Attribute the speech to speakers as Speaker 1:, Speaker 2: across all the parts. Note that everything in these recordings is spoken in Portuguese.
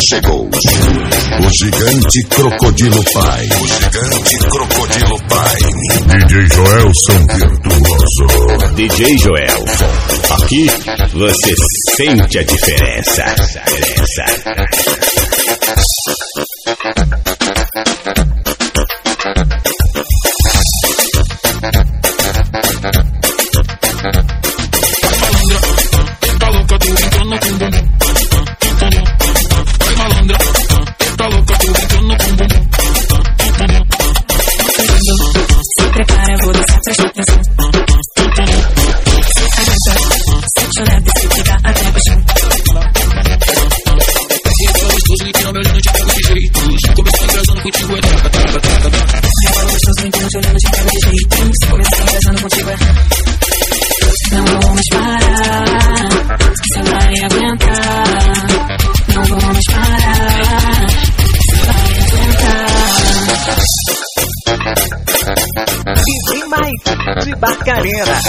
Speaker 1: Chegou o gigante Crocodilo Pai. O gigante Crocodilo Pai. DJ Joelson virtuoso.
Speaker 2: DJ Joelson. Aqui você sente a diferença.
Speaker 3: De Barcarena.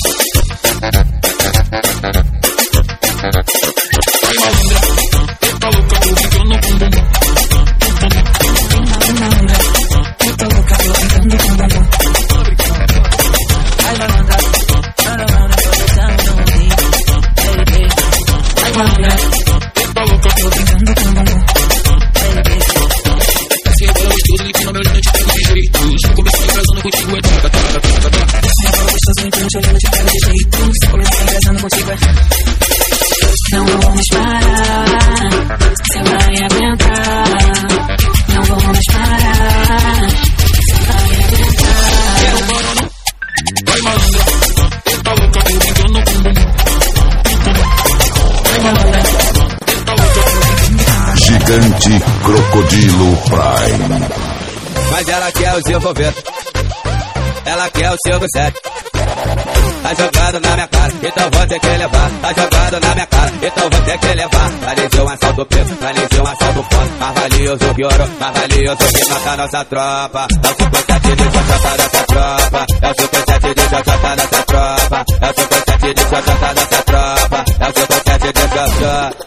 Speaker 1: Gigante Crocodilo Prime.
Speaker 4: Mas ela quer o desenvolvimento, ela quer o Silvio 7. Tá jogando na minha cara, então vou ter que levar. Tá jogando na minha cara, então vou ter que levar. Planejei um assalto preso, planejei um assalto forte. Mais valioso que ouro, mais valioso que mata nossa tropa. É o 57 de Jota dessa tropa. É o 57 de Jota dessa tropa. É o 57 de Jota dessa tropa. É o 57 de Jota.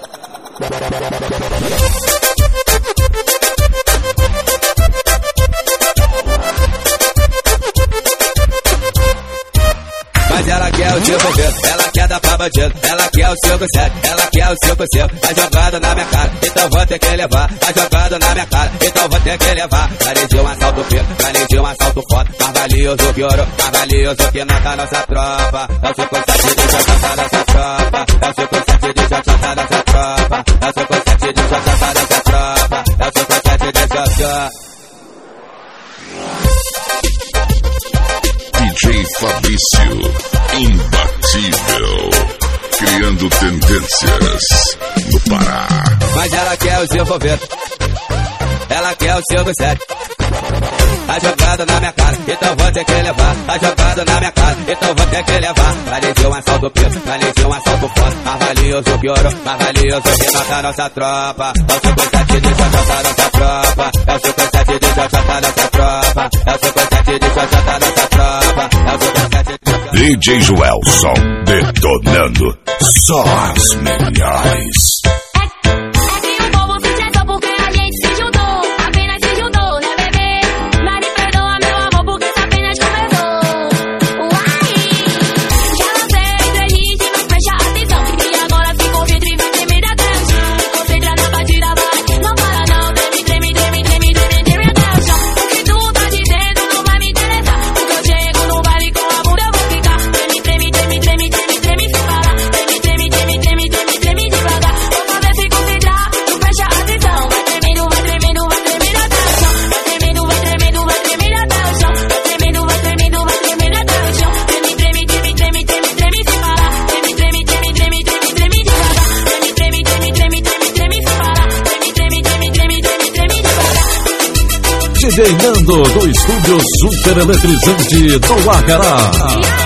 Speaker 4: Mas ela quer o desenvolver, ela quer dar pra bandido, ela quer o 57, ela quer o 55. Tá jogando na minha cara, então vou ter que levar. Tá jogando na minha cara, então vou ter que levar. Planejei um assalto preto, planejei um assalto foda. Mais valioso que ouro, mais valioso que mata nossa tropa. É o 57 de Jota dessa tropa. É o 57 de Jota dessa tropa. É o 57 de Jota dessa tropa. É o 57 de Jota.
Speaker 1: DJ Fabrício, imbatível, criando tendências no Pará.
Speaker 4: Mas ela quer o desenvolver, ela quer o Silvio 7. Tá jogando na minha cara, então vou ter que levar. Tá jogando na minha cara, então vou ter que levar. Planejei um assalto preso, planejei um assalto forte. Mais valioso que ouro, mais valioso que mata nossa tropa. É o 57 de Jota nossa tropa. É o 57 de Jota nossa tropa. É o 57 de Jota nossa tropa. É o 57 de
Speaker 1: DJ Joelson, detonando só as melhores.
Speaker 5: DJ Nando do estúdio super eletrizante do Acará.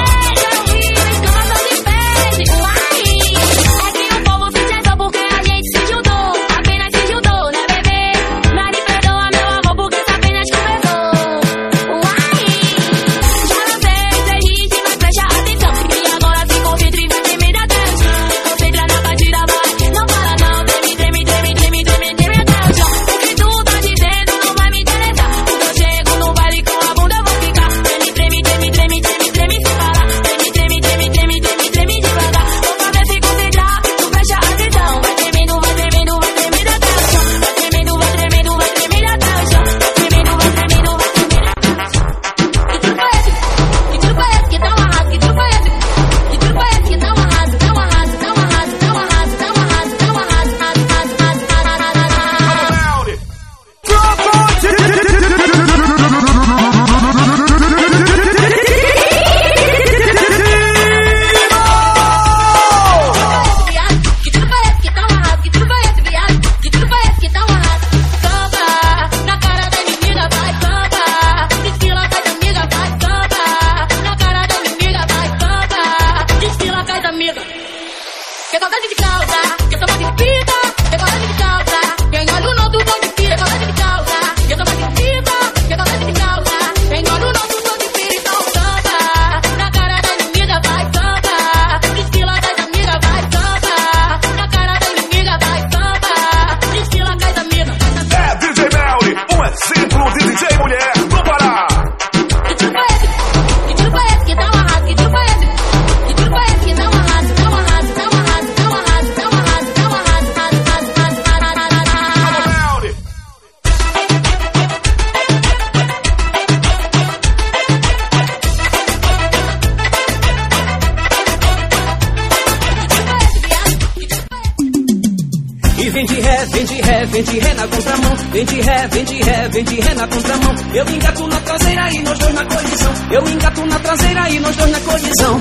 Speaker 3: vem de ré na contramão. Vem de ré, vem de ré, vem de ré na contramão. Eu engato na traseira e nós dois na colisão. Eu engato na traseira e nós dois na colisão.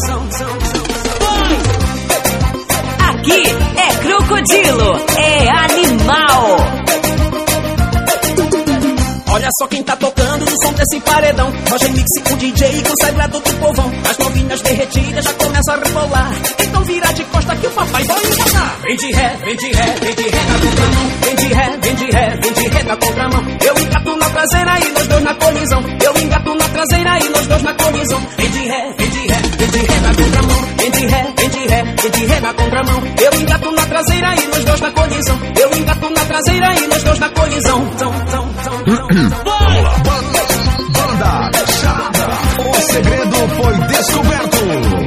Speaker 6: Aqui é crocodilo, é animal.
Speaker 3: Olha só quem tá tocando no som desse paredão. Roger Mix, o DJ consagrado do povão. As novinhas derretidas já começam a rebolar. Então vira de costa que o papai vai engatar. Vem de ré, vem de ré, vem de ré na contramão. Vem de ré, vem de ré, vem de ré na contramão. Eu engato na traseira e nós dois na colisão. Eu engato na traseira e nós dois na colisão. Vem de ré, vem de ré, vem de ré na contramão. Vem de ré, vem de ré, vem de ré na contramão. Eu engato na traseira e nós dois na colisão. Eu engato na traseira e nós dois na colisão.
Speaker 5: Banda fechada. O segredo foi descoberto.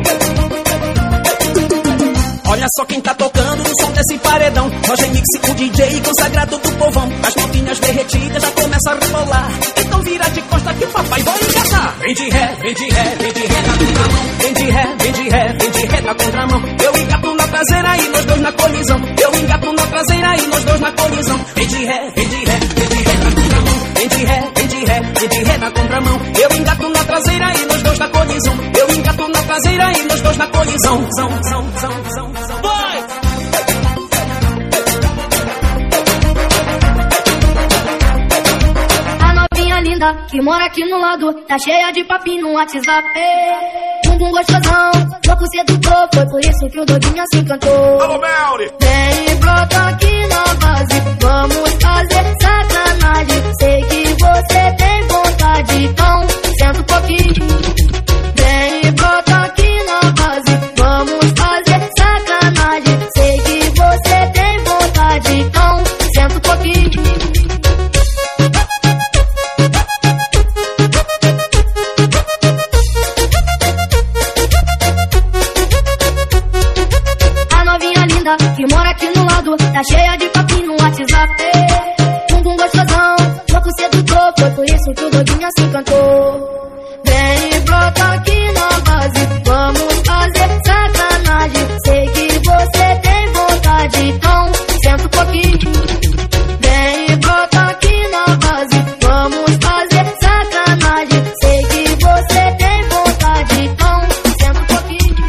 Speaker 3: Olha só quem tá tocando no som desse paredão. Roger Mix, o DJ consagrado do povão. As novinhas derretidas já começam a rebolar. Então vira de costa que o papai vai engatar. Vem de ré, vem de ré, vem de ré na contramão. Vem de ré, vem de ré, vem de ré na contramão. Eu engato na traseira e nós dois na colisão. Eu engato na traseira e nós dois na colisão. Vem de ré, vem de ré, vem de ré na contramão. Vem de ré, vem de ré, vem de ré na contramão. Eu engato na traseira e nós dois na colisão. Eu engato na traseira e nós dois na colisão.
Speaker 7: A novinha linda que mora aqui no lado tá cheia de papinho no WhatsApp. Bumbum gostosão, louco sedutor. Foi por isso que o doidinho se encantou.
Speaker 1: Alô, Melri!
Speaker 7: Vem e brota aqui na base, vamos fazer sacanagem. Sei que você tem vontade, então senta um pouquinho. Vem e brota aqui na base, vamos fazer sacanagem. Sei que você tem vontade, então senta um pouquinho. Que mora aqui no lado, tá cheia de papinho no WhatsApp. Bumbum gostosão, louco sedutor. Foi por isso que o doidinho se encantou. Vem e brota aqui na base, vamos fazer sacanagem. Sei que você tem vontade, então senta um pouquinho. Vem e brota aqui na base, vamos fazer sacanagem. Sei que você tem vontade, então senta um pouquinho.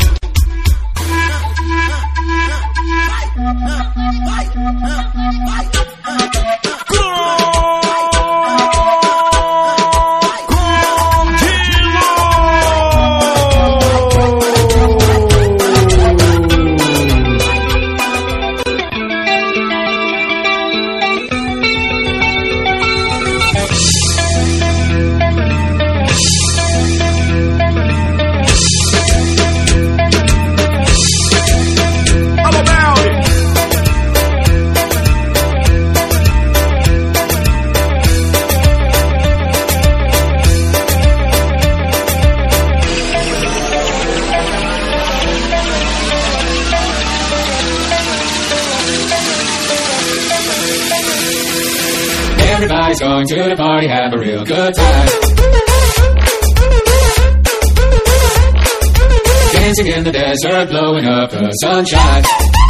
Speaker 8: Everybody's going to the party, have a real good time. Dancing in the desert, blowing up the sunshine.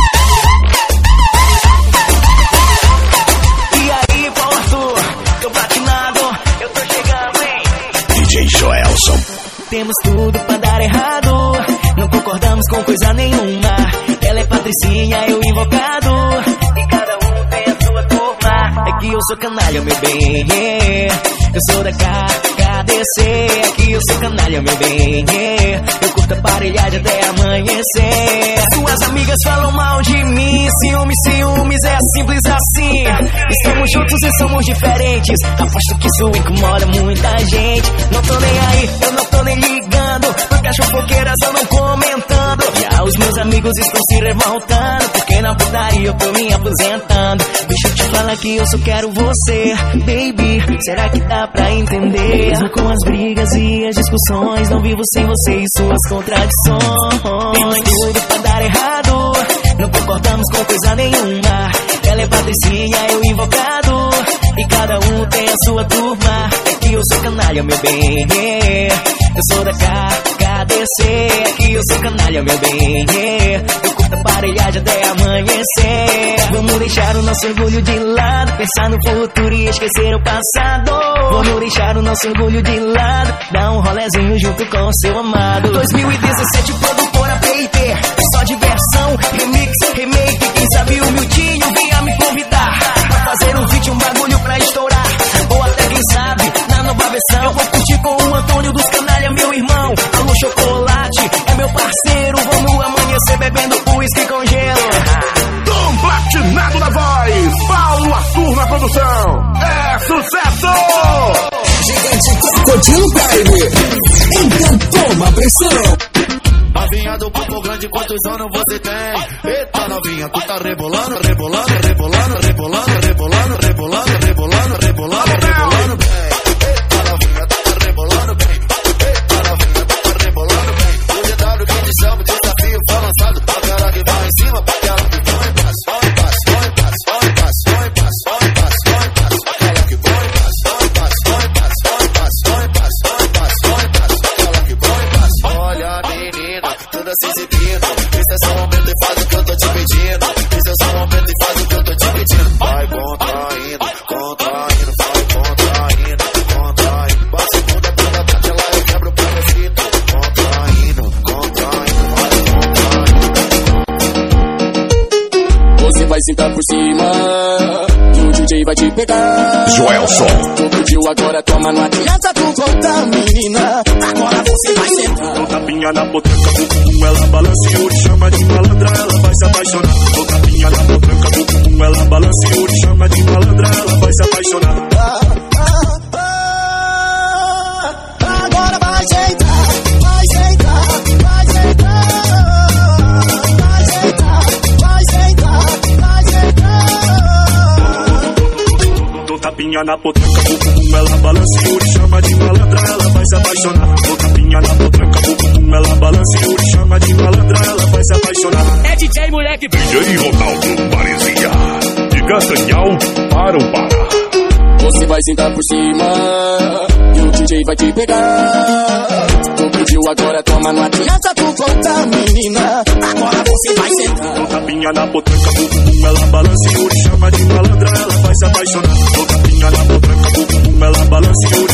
Speaker 3: E aí, Paulo, tô platinado, eu tô chegando, hein?
Speaker 1: DJ Joelson.
Speaker 3: Temos tudo pra dar errado, não concordamos com coisa nenhuma. Ela é Patricinha, eu invocado, e cada um tem a sua turma. É que eu sou canalha, meu bem, eu sou da KDC. É que eu sou canalha, meu bem, eu curto aparelhagem até amanhecer. Suas amigas falam mal de mim, ciúmes, é simples assim. Estamos juntos e somos diferentes, aposto que isso incomoda muita gente. Não tô nem aí, eu não tô nem ligando, porque as fofoqueiras andam comentando. Já os meus amigos estão se revoltando, porque na putaria eu tô me aposentando. Deixa eu te falar que eu só quero você, baby, será que dá pra entender? Mesmo com as brigas e as discussões, não vivo sem você e suas contradições. Temos tudo pra dar errado, não concordamos com coisa nenhuma. Ela é Patricinha, eu invocado, e cada um tem a sua turma. É que eu sou canalha, meu bem, eu sou da agradecer que eu sou canalha, meu bem. Eu curto aparelhagem até amanhecer. Vamos deixar o nosso orgulho de lado, pensar no futuro e esquecer o passado. Vamos deixar o nosso orgulho de lado, dar um rolezinho junto com o seu amado. 2017, produtora PIP, só diversão, remix, remake. Quem sabe o Miltinho vinha me convidar pra fazer um vídeo, um bagulho pra estourar. Ou até quem sabe, na nova versão, eu vou curtir com o Antônio dos Canalha, meu irmão. Alô Chocolate, é meu parceiro. Vamos amanhecer bebendo uísque com gelo.
Speaker 1: Tom Platinado na voz, Paulo Arthur na produção. É sucesso!
Speaker 9: Gigante Crocodilo Prime. Então toma pressão.
Speaker 10: Novinha do corpo grande, quantos anos você tem? Eita novinha, tu tá rebolando, rebolando, rebolando, rebolando, rebolando, rebolando, rebolando, rebolando, rebolando bem. Eita novinha, tu tá rebolando bem. Eita novinha, tu tá rebolando bem. O DW que te chama, desafio foi lançado. Aquela que vai em cima, aquela que põe passo, põe passo, põe passo, põe passo, põe passo, põe passo, põe passo. Aquela que põe passo, põe passo, põe passo, põe passo, põe passo, põe passo, põe passo. Aquela que põe passo. Olha menina, toda se exibindo. Esse é só um momento e faz o que eu tô te pedindo. Esse é só um momento e faz o que eu tô te pedindo. Vai contraindo, contraindo, vai contraindo, contraindo. Vai segunda, pela bate, ela eu quebro o prefeito. Contraindo, contraindo, vai contraindo.
Speaker 9: Você vai sentar por cima e o DJ vai te pegar.
Speaker 1: Joelson.
Speaker 9: Tu pediu, agora toma, não adianta tu voltar, menina. Agora você vai sentar.
Speaker 11: Dou tapinha na potranca, bumbum, ela balanceou, te chama de malandra, ela vai se apaixonar. Dou tapinha na potranca, bumbum, ela balanceou, te chama de malandra, ela vai se apaixonar.
Speaker 9: Agora vai sentar, vai sentar, vai sentar, vai sentar, vai sentar, vai sentar.
Speaker 11: Dou tapinha na potranca, bumbum, ela balanceou, te chama de malandra, ela vai se apaixonar. Dou tapinha na potranca, bumbum, ela balanceou, te chama de malandra, ela vai se apaixonar.
Speaker 6: É DJ moleque.
Speaker 1: DJ Ronaldo Maresia, de Castanhal para o Pará.
Speaker 9: Você vai sentar por cima e o DJ vai te pegar. Tu pediu, agora toma, não adianta tu voltar, menina. Agora você vai sentar.
Speaker 11: Dou tapinha na potranca, bumbum, ela balanceou, te chama de malandra, ela vai se apaixonar. Dou tapinha na potranca, bumbum, ela balanceou,